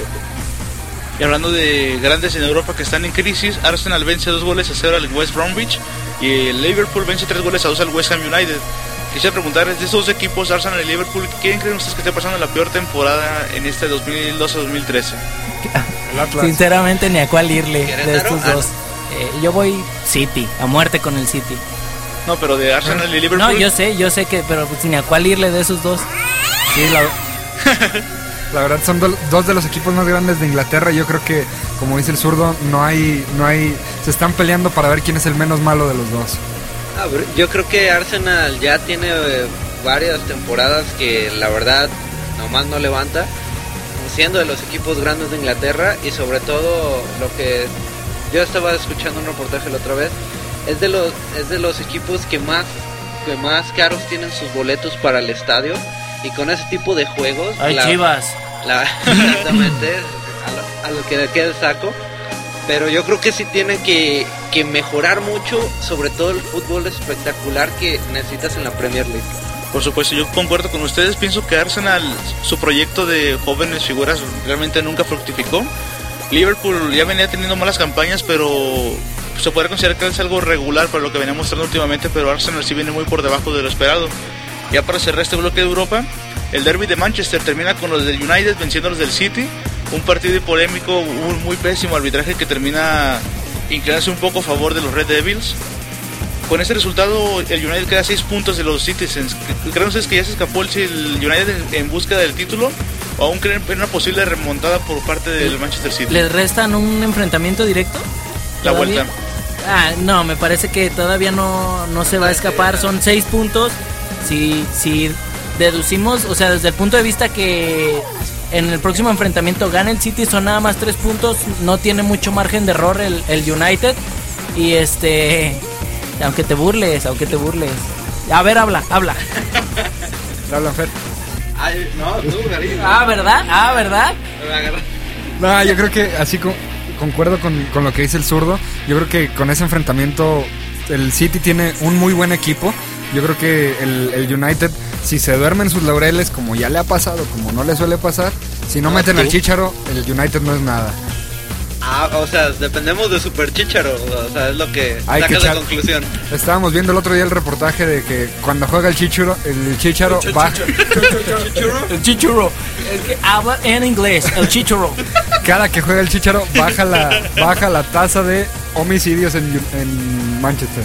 Y hablando de grandes en Europa que están en crisis, Arsenal vence 2-0 al West Bromwich y el Liverpool vence 3-2 al West Ham United. Quisiera preguntarles, de estos dos equipos, Arsenal y Liverpool, ¿quién creen ustedes que esté pasando la peor temporada en este 2012-2013? Sinceramente ni a cuál irle de estos dos. Yo voy City, a muerte con el City. No, pero de Arsenal y Liverpool. No, yo sé que, pero pues ni a cuál irle de esos dos. Sí, la verdad son dos de los equipos más grandes de Inglaterra. Yo creo que, como dice el zurdo, no hay, se están peleando para ver quién es el menos malo de los dos. Yo creo que Arsenal ya tiene varias temporadas que la verdad nomás no levanta, siendo de los equipos grandes de Inglaterra, y sobre todo lo que yo estaba escuchando un reportaje la otra vez, es de los equipos que más caros tienen sus boletos para el estadio, y con ese tipo de juegos Chivas exactamente a lo que queda el saco. Pero yo creo que sí tienen que mejorar mucho, sobre todo el fútbol espectacular que necesitas en la Premier League. Por supuesto, yo concuerdo con ustedes. Pienso que Arsenal, su proyecto de jóvenes figuras realmente nunca fructificó. Liverpool ya venía teniendo malas campañas, pero se podría considerar que es algo regular para lo que venía mostrando últimamente, pero Arsenal sí viene muy por debajo de lo esperado. Ya para cerrar este bloque de Europa, el derby de Manchester termina con los del United venciendo a los del City. Un partido polémico, un muy pésimo arbitraje que termina inclinándose un poco a favor de los Red Devils. Con este resultado, el United queda a 6 puntos de los Citizens. ¿Creen ustedes que ya se escapó el United en búsqueda del título? ¿O aún creen en una posible remontada por parte del Manchester City? ¿Les restan un enfrentamiento directo? La vuelta. No, me parece que todavía no se va a escapar. Son 6 puntos. Si deducimos, o sea, desde el punto de vista que en el próximo enfrentamiento gana el City, son nada más 3 puntos, no tiene mucho margen de error el United. Y aunque te burles. A ver, habla. Habla, Fer. Ay, no, tú, Garino. ¿Verdad? No, yo creo que así concuerdo con lo que dice el zurdo. Yo creo que con ese enfrentamiento el City tiene un muy buen equipo. Yo creo que el United, si se duerme en sus laureles, como ya le ha pasado, como no le suele pasar, si no meten al Chícharo, el United no es nada. O sea, dependemos de Super Chícharo, o sea, es lo que sacas de conclusión. Estábamos viendo el otro día el reportaje de que cuando juega el Chícharo baja. El Chícharo. Es que habla en inglés, el Chícharo. Cada que juega el Chícharo baja la tasa de homicidios en Manchester.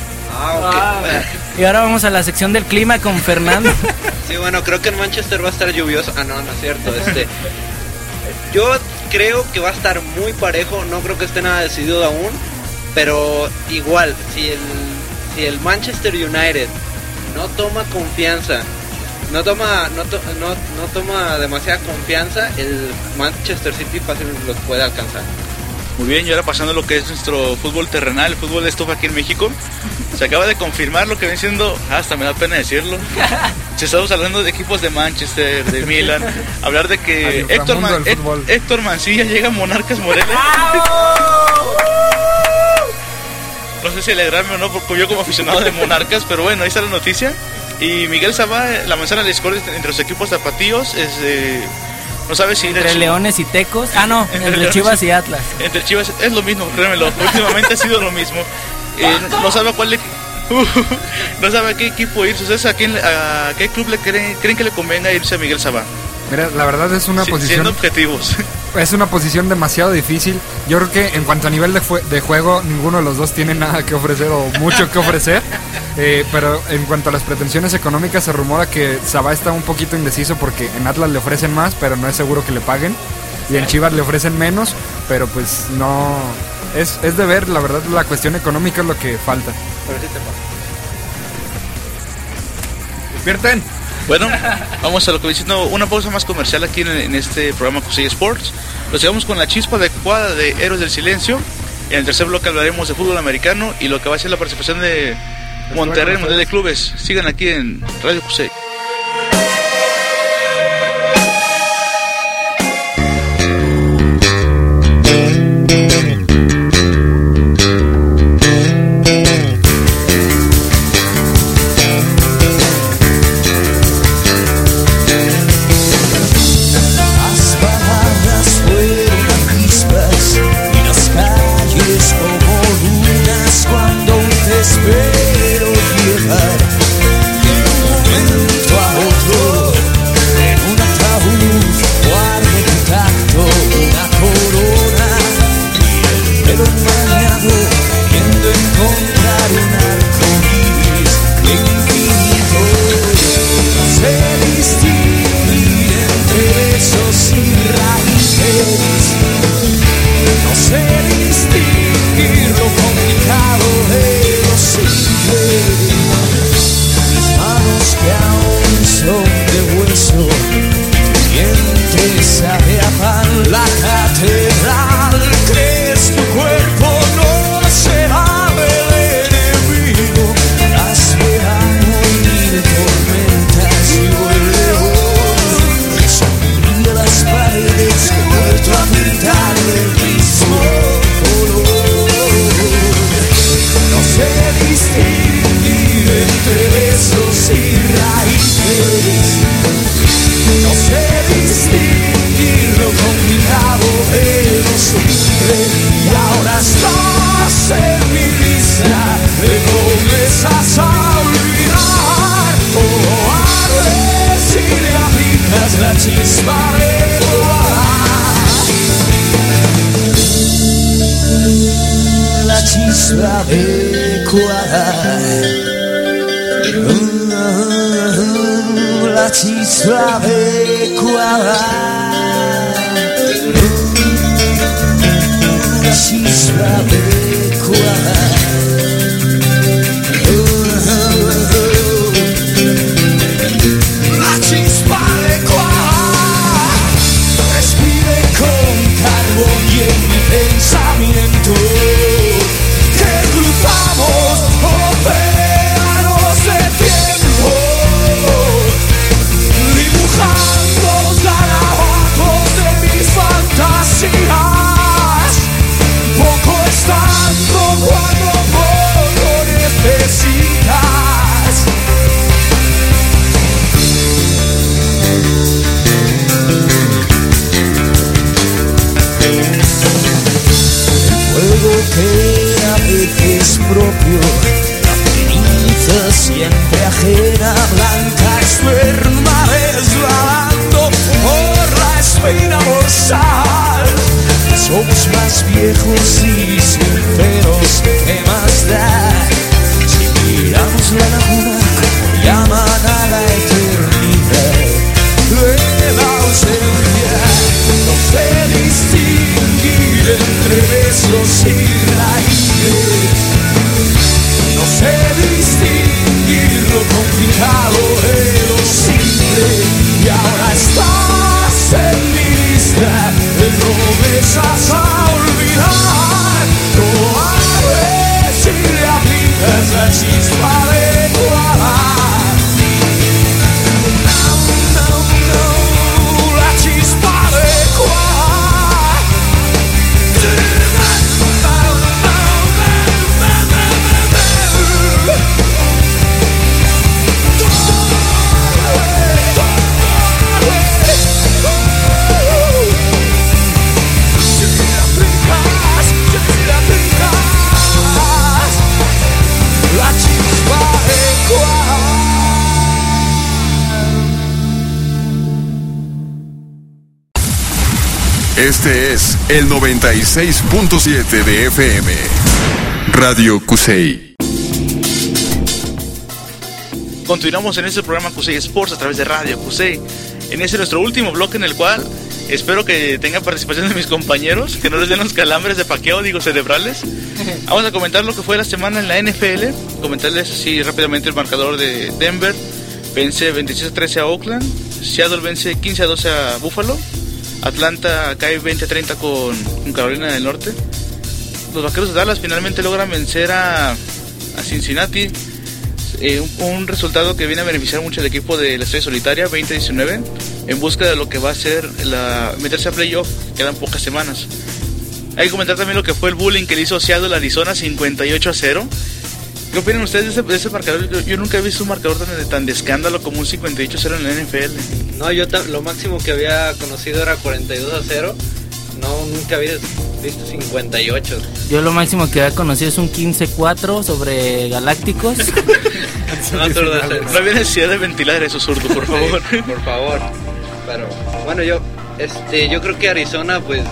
Okay. Y ahora vamos a la sección del clima con Fernando. Sí, bueno, creo que en Manchester va a estar lluvioso. No es cierto. Yo creo que va a estar muy parejo. No creo que esté nada decidido aún, pero igual, si el Manchester United no toma confianza, no toma demasiada confianza, el Manchester City fácilmente los puede alcanzar. Muy bien, y ahora pasando a lo que es nuestro fútbol terrenal, el fútbol de estufa aquí en México. Se acaba de confirmar lo que viene siendo, hasta me da pena decirlo. Si estamos hablando de equipos de Manchester, de Milan, hablar de que Héctor Mancilla llega a Monarcas Morelia. No sé si alegrarme o no, porque yo como aficionado de Monarcas, pero bueno, ahí está la noticia. Y Miguel Sabá, la manzana de discordia entre los equipos tapatíos es... no sabes si... Entre Leones y Tecos. Ah, no, entre Chivas y Atlas. Entre Chivas, es lo mismo, créemelo. Últimamente ha sido lo mismo. No sabe a cuál no sabe a qué equipo irse. ¿Ustedes a qué club le creen que le convenga irse a Miguel Sabá? Mira, la verdad es una posición... Siendo objetivos. Es una posición demasiado difícil. Yo creo que en cuanto a nivel de juego, ninguno de los dos tiene nada que ofrecer o mucho que ofrecer. Pero en cuanto a las pretensiones económicas, se rumora que Sabá está un poquito indeciso porque en Atlas le ofrecen más, pero no es seguro que le paguen. Y en Chivas le ofrecen menos, pero pues no... Es de ver, la verdad, la cuestión económica es lo que falta. Pero sí te pasa. ¡Despierten! Bueno, vamos a lo que viene siendo una pausa más comercial aquí en este programa Cusey Sports. Nos llegamos con la chispa adecuada de Héroes del Silencio. En el tercer bloque hablaremos de fútbol americano y lo que va a ser la participación de Monterrey en el Mundial de Clubes. Sigan aquí en Radio Cusey. Espero llegar de un momento a otro en un ataúd, guardo tu tacto, una corona y el pelo bañado, queriendo encontrar un arco iris infinito. No sé distinguir entre besos y raíces, no sé distinguir lo complicado de mis manos que aún son de hueso, dientes sabe a pan la catedral. ¿Crees tu cuerpo no será del enemigo? Las verano mil tormentas y el león sonríe las paredes que he vuelto a pintar del mismo color. No sé distinguir entre besos y raíces, no sé distinguir lo complicado de lo simple. Y ahora estás en mi lista de promesas a olvidar. Oh, arde si le aplicas la chispa la chispa adecuada, la chispa adecuada, la chispa adecuada. La chispa adecuada, respire con carbón y en mi pensamiento. Cruzamos océanos de tiempo, dibujando garabatos de mis fantasías, poco estando cuando poco necesitas. El fuego que a veces propio, la ceniza siempre ajena, blanca esperma resbalando por la espina dorsal. Somos más viejos y sinceros, ¿qué más da? Si miramos la laguna como llaman a la eternidad de la ausencia. No sé distinguir entre besos y raíces, no sé distinguir lo complicado Este es el 96.7 de FM. Radio Cusey. Continuamos en este programa Cusey Sports a través de Radio Cusey. En ese nuestro último bloque, en el cual espero que tenga participación de mis compañeros, que no les den los calambres de paqueo, digo, cerebrales. Vamos a comentar lo que fue la semana en la NFL. Comentarles así rápidamente el marcador de Denver. Vence 26-13 a Oakland. Seattle vence 15-12 a Buffalo. Atlanta cae 20-30 con Carolina del Norte. Los Vaqueros de Dallas finalmente logran vencer a Cincinnati. Un resultado que viene a beneficiar mucho al equipo de la Estrella Solitaria, 20-19, en busca de lo que va a ser meterse a playoff. Quedan pocas semanas. Hay que comentar también lo que fue el bullying que le hizo Seattle a Arizona, 58-0. ¿Qué opinan ustedes de ese marcador? Yo nunca he visto un marcador tan de escándalo como un 58-0 en la NFL. No, yo lo máximo que había conocido era 42-0. No, nunca había visto 58. Yo lo máximo que había conocido es un 15-4 sobre Galácticos. No había necesidad de ventilar eso, zurdo, por favor. Sí, por favor. Pero bueno, yo creo que Arizona, pues,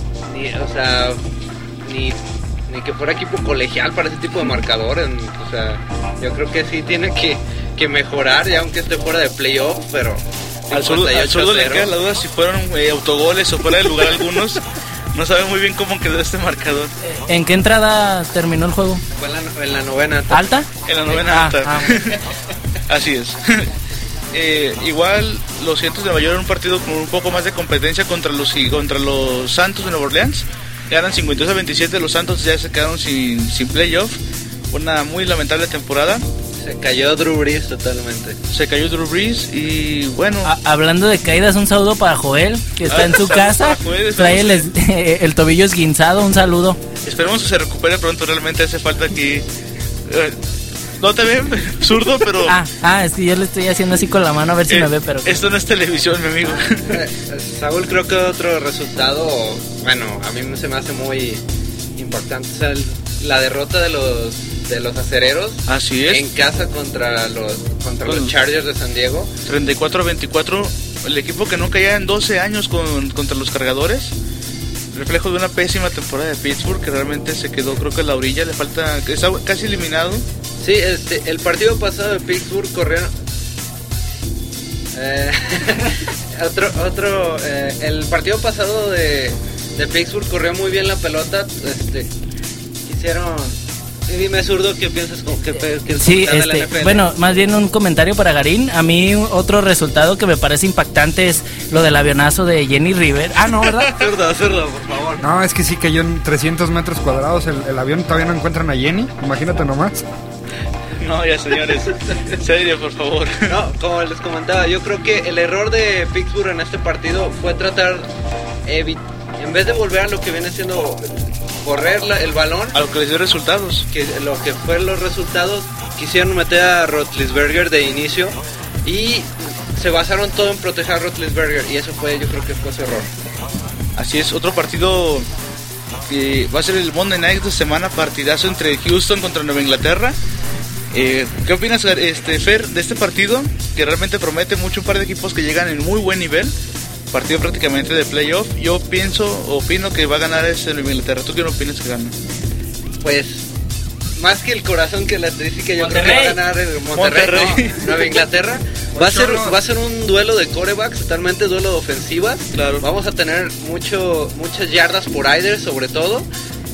ni que fuera equipo colegial para ese tipo de marcadores. O sea, yo creo que sí tiene que mejorar, ya aunque esté fuera de playoff, pero al zurdo le queda la duda si fueron autogoles o fuera de lugar algunos. No sabe muy bien cómo quedó este marcador. ¿En qué entrada terminó el juego? Fue en la novena. ¿Alta? En la novena alta. Así es. Igual los Cientos de Nueva York, un partido con un poco más de competencia contra los Santos de Nueva Orleans. Ganan 52-27, los Santos ya se quedaron sin playoff. Una muy lamentable temporada. Se cayó Drew Brees totalmente. Se cayó Drew Brees y bueno... Hablando de caídas, un saludo para Joel, que está en su casa. Joel, trae el tobillo esguinzado, un saludo. Esperemos que se recupere pronto, realmente hace falta que... no te ve, zurdo, pero... es que yo le estoy haciendo así con la mano a ver si me ve, pero... Esto no es televisión, mi amigo. Saúl, creo que otro resultado, bueno, a mí se me hace muy importante, o sea, la derrota de los acereros. Así es. En casa contra los Chargers de San Diego. 34-24, el equipo que no caía en 12 años contra los Cargadores. Reflejo de una pésima temporada de Pittsburgh, que realmente se quedó, creo que a la orilla, le falta, está casi eliminado. Sí, el partido pasado de Pittsburgh corrieron... el partido pasado de Pittsburgh corrió muy bien la pelota. Hicieron... Dime, zurdo, ¿qué piensas que sí, de la NFL? Bueno, más bien un comentario para Garín. A mí otro resultado que me parece impactante es lo del avionazo de Jenny River. No, ¿verdad? Zurdo, por favor. No, es que sí cayó en 300 metros cuadrados el avión. Todavía no encuentran a Jenny, imagínate nomás. No, ya señores, serio, por favor. No, como les comentaba, yo creo que el error de Pittsburgh en este partido fue tratar, en vez de volver a lo que viene siendo correr el balón, a lo que les dio resultados, lo que fueron los resultados, quisieron meter a Roethlisberger de inicio y se basaron todo en proteger a Roethlisberger, y eso yo creo que fue su error. Así es, otro partido que va a ser el Monday Night de semana, partidazo entre Houston contra Nueva Inglaterra. ¿Qué opinas, Fer, de este partido? Que realmente promete mucho, un par de equipos que llegan en muy buen nivel. Partido prácticamente de playoff. Yo opino que va a ganar Nueva Inglaterra. ¿Tú qué opinas que gana? Pues, más que el corazón que la estadística, yo creo que va a ganar el Monterrey. No, Nueva Inglaterra. Va a ser un duelo de quarterbacks, totalmente duelo de ofensivas. Claro. Vamos a tener muchas yardas por aire, sobre todo.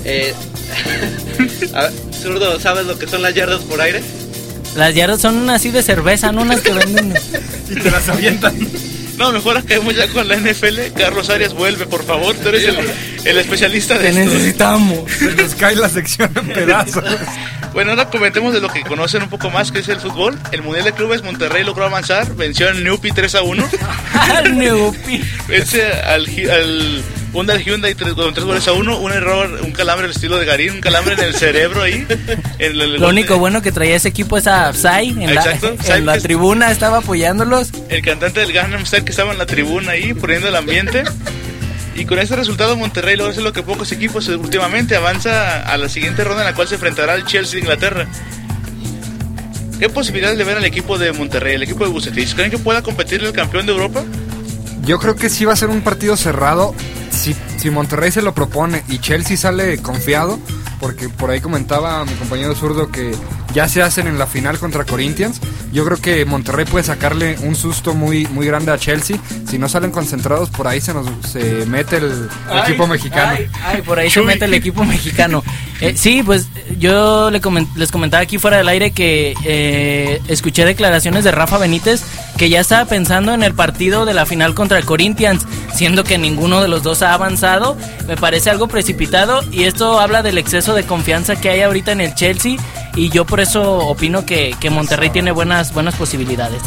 Zurdo, ¿sabes lo que son las yardas por aire? Las yardas son así de cerveza, no unas que venden y te las avientan. No, mejor acabemos ya con la NFL. Carlos Arias, vuelve, por favor. Tú eres el especialista de esto. Necesitamos. Se nos cae la sección en pedazos. Bueno, ahora comentemos de lo que conocen un poco más, que es el fútbol. El Mundial de Clubes, Monterrey logró avanzar. Venció al Newpi 3-1. Al Newpi. Vence al Hyundai 3-1. Un error, un calambre al estilo de Garín. Un calambre en el cerebro ahí. Lo único bueno que traía ese equipo es a Psy. En la tribuna estaba apoyándolos. El cantante del Gangnam Style que estaba en la tribuna ahí, poniendo el ambiente. Y con este resultado Monterrey logra hacer lo que pocos equipos últimamente, avanza a la siguiente ronda, en la cual se enfrentará al Chelsea de Inglaterra. ¿Qué posibilidades le ven al equipo de Monterrey, el equipo de Bucetich? ¿Creen que pueda competir el campeón de Europa? Yo creo que sí va a ser un partido cerrado. si Monterrey se lo propone y Chelsea sale confiado, porque por ahí comentaba mi compañero zurdo que ya se hacen en la final contra Corinthians, yo creo que Monterrey puede sacarle un susto muy grande a Chelsea. Si no salen concentrados, por ahí se mete el equipo mexicano. Por ahí se mete el equipo mexicano. Sí, pues yo les comentaba aquí fuera del aire que escuché declaraciones de Rafa Benítez que ya estaba pensando en el partido de la final contra Corinthians, siendo que ninguno de los dos ha avanzado. Me parece algo precipitado y esto habla del exceso de confianza que hay ahorita en el Chelsea, y yo por eso opino que Monterrey tiene buenas posibilidades.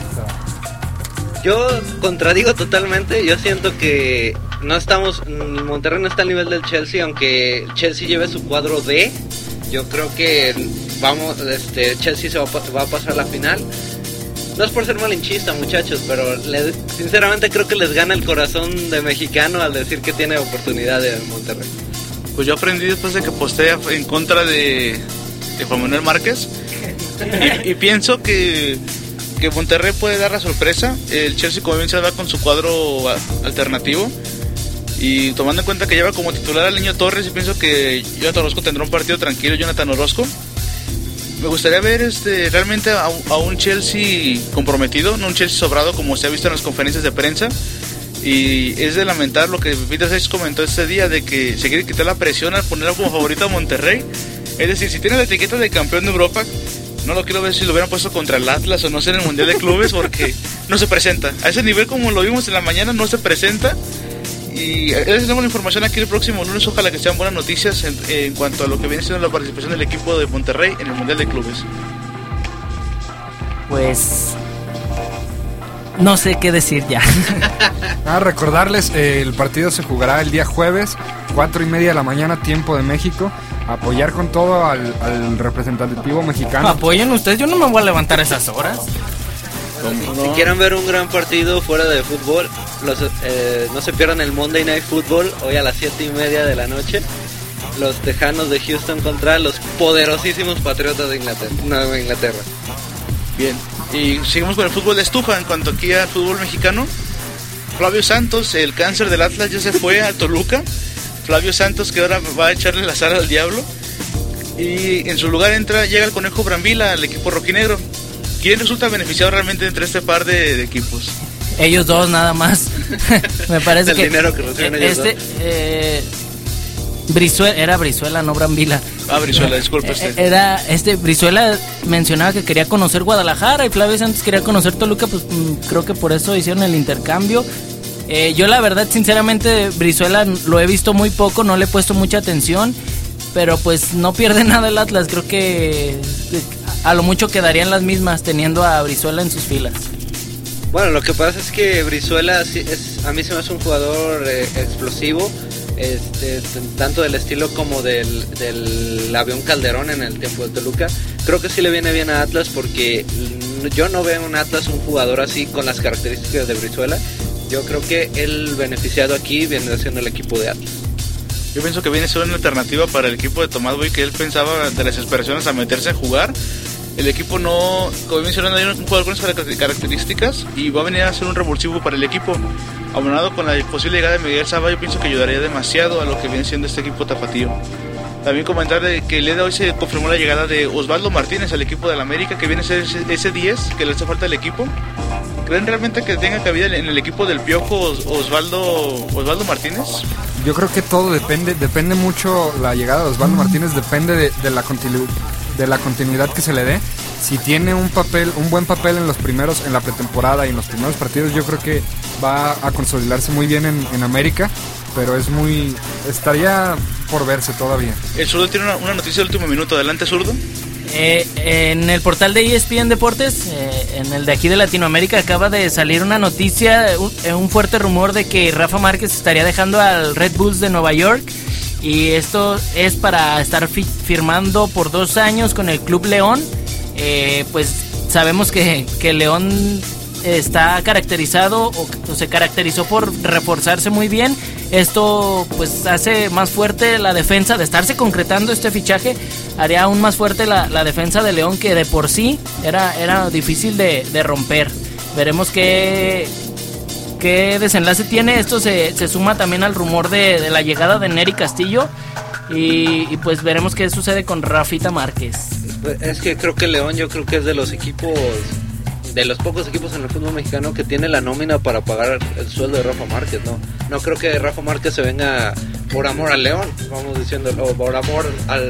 Yo contradigo totalmente. Yo siento que Monterrey no está al nivel del Chelsea, aunque Chelsea lleve su cuadro D. Yo creo que Chelsea se va a pasar a la final. No es por ser malinchista, muchachos, pero sinceramente creo que les gana el corazón de mexicano al decir que tiene oportunidad en Monterrey. Pues yo aprendí después de que postea en contra de Juan Manuel Márquez y pienso que Monterrey puede dar la sorpresa. El Chelsea, como bien se va con su cuadro alternativo, y tomando en cuenta que lleva como titular al Niño Torres, y pienso que Jonathan Orozco tendrá un partido tranquilo. Jonathan Orozco, me gustaría ver realmente a un Chelsea comprometido, no un Chelsea sobrado como se ha visto en las conferencias de prensa. Y es de lamentar lo que Peter Seix comentó este día, de que se quiere quitar la presión al ponerlo como favorito a Monterrey. Es decir, si tiene la etiqueta de campeón de Europa, no lo quiero ver si lo hubieran puesto contra el Atlas o no sé en el Mundial de Clubes, porque no se presenta. A ese nivel, como lo vimos en la mañana, no se presenta. Y les tenemos la información aquí el próximo lunes. Ojalá que sean buenas noticias en cuanto a lo que viene siendo la participación del equipo de Monterrey en el Mundial de Clubes. Pues no sé qué decir ya. Recordarles, el partido se jugará el día jueves, 4:30 de la mañana, tiempo de México. Apoyar con todo al representativo mexicano. Apoyen ustedes, yo no me voy a levantar a esas horas. Si quieren ver un gran partido fuera de fútbol, no se pierdan el Monday Night Football hoy a las 7:30 de la noche. Los Tejanos de Houston contra los poderosísimos Patriotas de Nueva Inglaterra. Bien, y seguimos con el fútbol de estufa. En cuanto aquí al fútbol mexicano, Flavio Santos, el cáncer del Atlas, ya se fue a Toluca. Flavio Santos, que ahora va a echarle la sal al diablo, y en su lugar llega el Conejo Brambila al equipo rojinegro. ¿Quién resulta beneficiado realmente entre este par de equipos? Ellos dos nada más. Me parece el que dinero que reciben ellos dos. Brizuela, no Brambila. Brizuela, disculpe usted. Brizuela mencionaba que quería conocer Guadalajara y Flavio Santos quería conocer Toluca, pues creo que por eso hicieron el intercambio. Yo la verdad, sinceramente, Brizuela lo he visto muy poco, no le he puesto mucha atención, pero pues no pierde nada el Atlas. Creo que a lo mucho quedarían las mismas teniendo a Brizuela en sus filas. Bueno, lo que pasa es que Brizuela a mí se me hace un jugador explosivo, tanto del estilo como del avión Calderón en el tiempo de Toluca. Creo que sí le viene bien a Atlas, porque yo no veo en Atlas un jugador así con las características de Brizuela. Yo creo que el beneficiado aquí viene siendo el equipo de Atlas. Yo pienso que viene a ser una alternativa para el equipo de Tomás Boy, que él pensaba de las desesperaciones a meterse a jugar. El equipo no, como mencionando, hay un jugador con esas características y va a venir a ser un revulsivo para el equipo. Abonado con la posible llegada de Miguel Saba, yo pienso que ayudaría demasiado a lo que viene siendo este equipo tapatío. También comentar que el día de hoy se confirmó la llegada de Osvaldo Martínez al equipo del América, que viene a ser ese 10 que le hace falta al equipo. ¿Creen realmente que tenga cabida en el equipo del Piojo Osvaldo Martínez? Yo creo que todo depende mucho. La llegada de Osvaldo Martínez depende de la continuidad que se le dé. Si tiene un buen papel en la pretemporada y en los primeros partidos, yo creo que va a consolidarse muy bien en América, pero estaría por verse todavía. El Zurdo tiene una noticia de último minuto. Adelante, Zurdo. En el portal de ESPN Deportes, en el de aquí de Latinoamérica, acaba de salir una noticia, un fuerte rumor de que Rafa Márquez estaría dejando al Red Bulls de Nueva York, y esto es para estar firmando por 2 años con el Club León. Pues sabemos que León está caracterizado o se caracterizó por reforzarse muy bien. Esto pues hace más fuerte la defensa. De estarse concretando este fichaje, haría aún más fuerte la defensa de León, que de por sí era difícil de romper. Veremos qué qué desenlace tiene. Esto se suma también al rumor de la llegada de Nery Castillo. Y pues veremos qué sucede con Rafita Márquez. Es que creo que León, yo creo que es de los pocos equipos en el fútbol mexicano que tiene la nómina para pagar el sueldo de Rafa Márquez, ¿no? No creo que Rafa Márquez se venga por amor al León, vamos diciendo, o por amor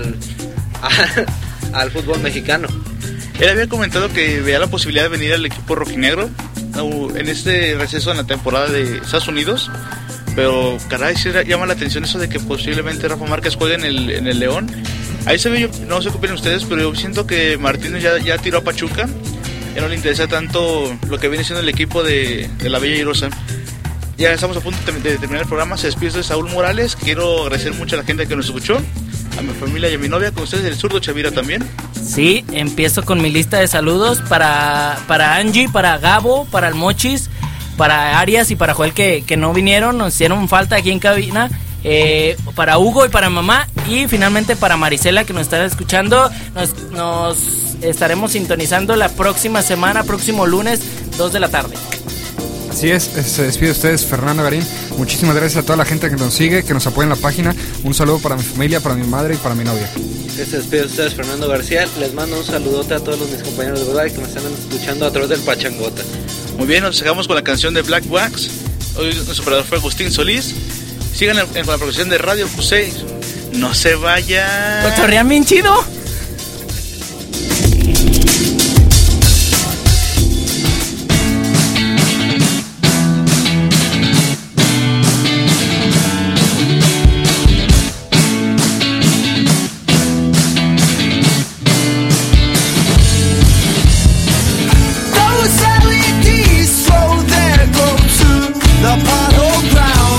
al fútbol mexicano. Él había comentado que veía la posibilidad de venir al equipo rojinegro en este receso en la temporada de Estados Unidos, pero caray, sí llama la atención eso de que posiblemente Rafa Márquez juegue en el León. Ahí se ve, yo no sé qué opinan ustedes, pero yo siento que Martínez ya tiró a Pachuca, ya no le interesa tanto lo que viene siendo el equipo de la Bella Irosa. Ya estamos a punto de terminar el programa. Se despide de Saúl Morales. Quiero agradecer mucho a la gente que nos escuchó, a mi familia y a mi novia, con ustedes el zurdo Chavira también. Sí, empiezo con mi lista de saludos para Angie, para Gabo, para el Mochis, para Arias y para Joel que no vinieron, nos hicieron falta aquí en cabina, para Hugo y para mamá, y finalmente para Marisela que nos está escuchando. Nos estaremos sintonizando la próxima semana, próximo lunes, 2 de la tarde. Así es, se despide de ustedes Fernando Garín. Muchísimas gracias a toda la gente que nos sigue, que nos apoya en la página. Un saludo para mi familia, para mi madre y para mi novia. Se despide de ustedes Fernando García. Les mando un saludote a todos mis compañeros de verdad que me están escuchando a través del Pachangota. Muy bien, nos dejamos con la canción de Black Wax. Hoy nuestro operador fue Agustín Solís. Sigan con la programación de Radio Q6. No se vayan. ¡Cotorrean bien chido!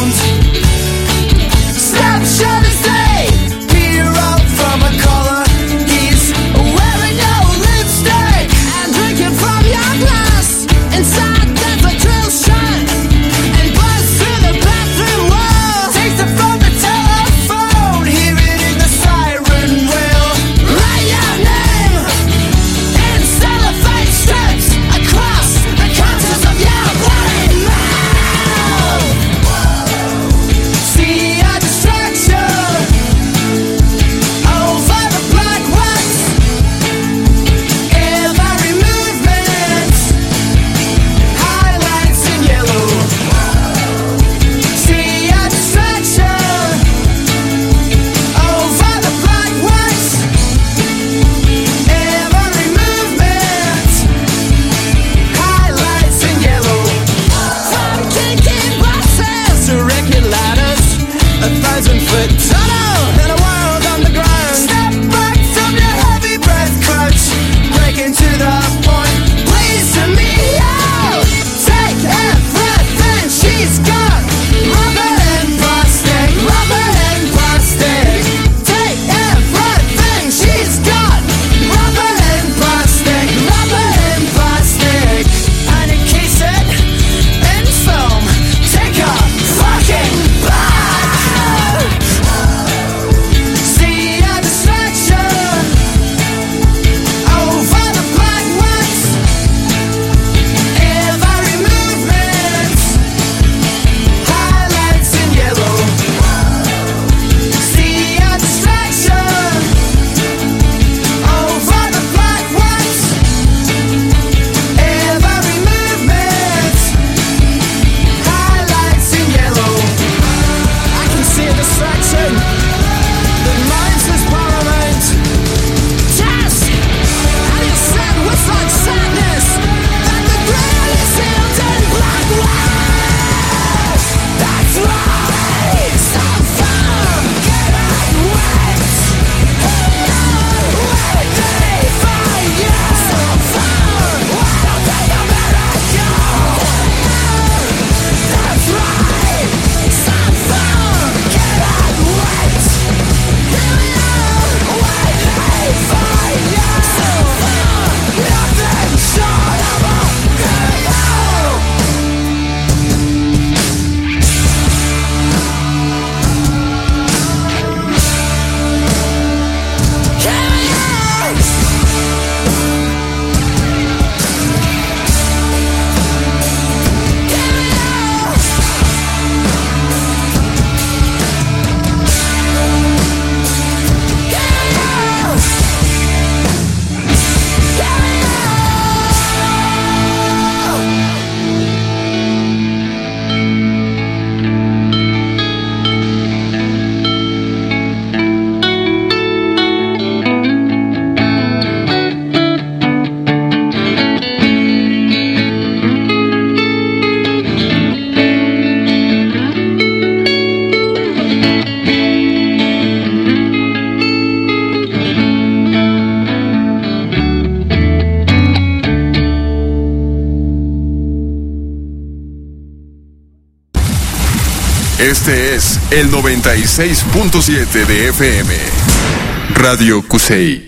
Snapshot and say, peer up from a color. Este es el 96.7 de FM. Radio Cusey.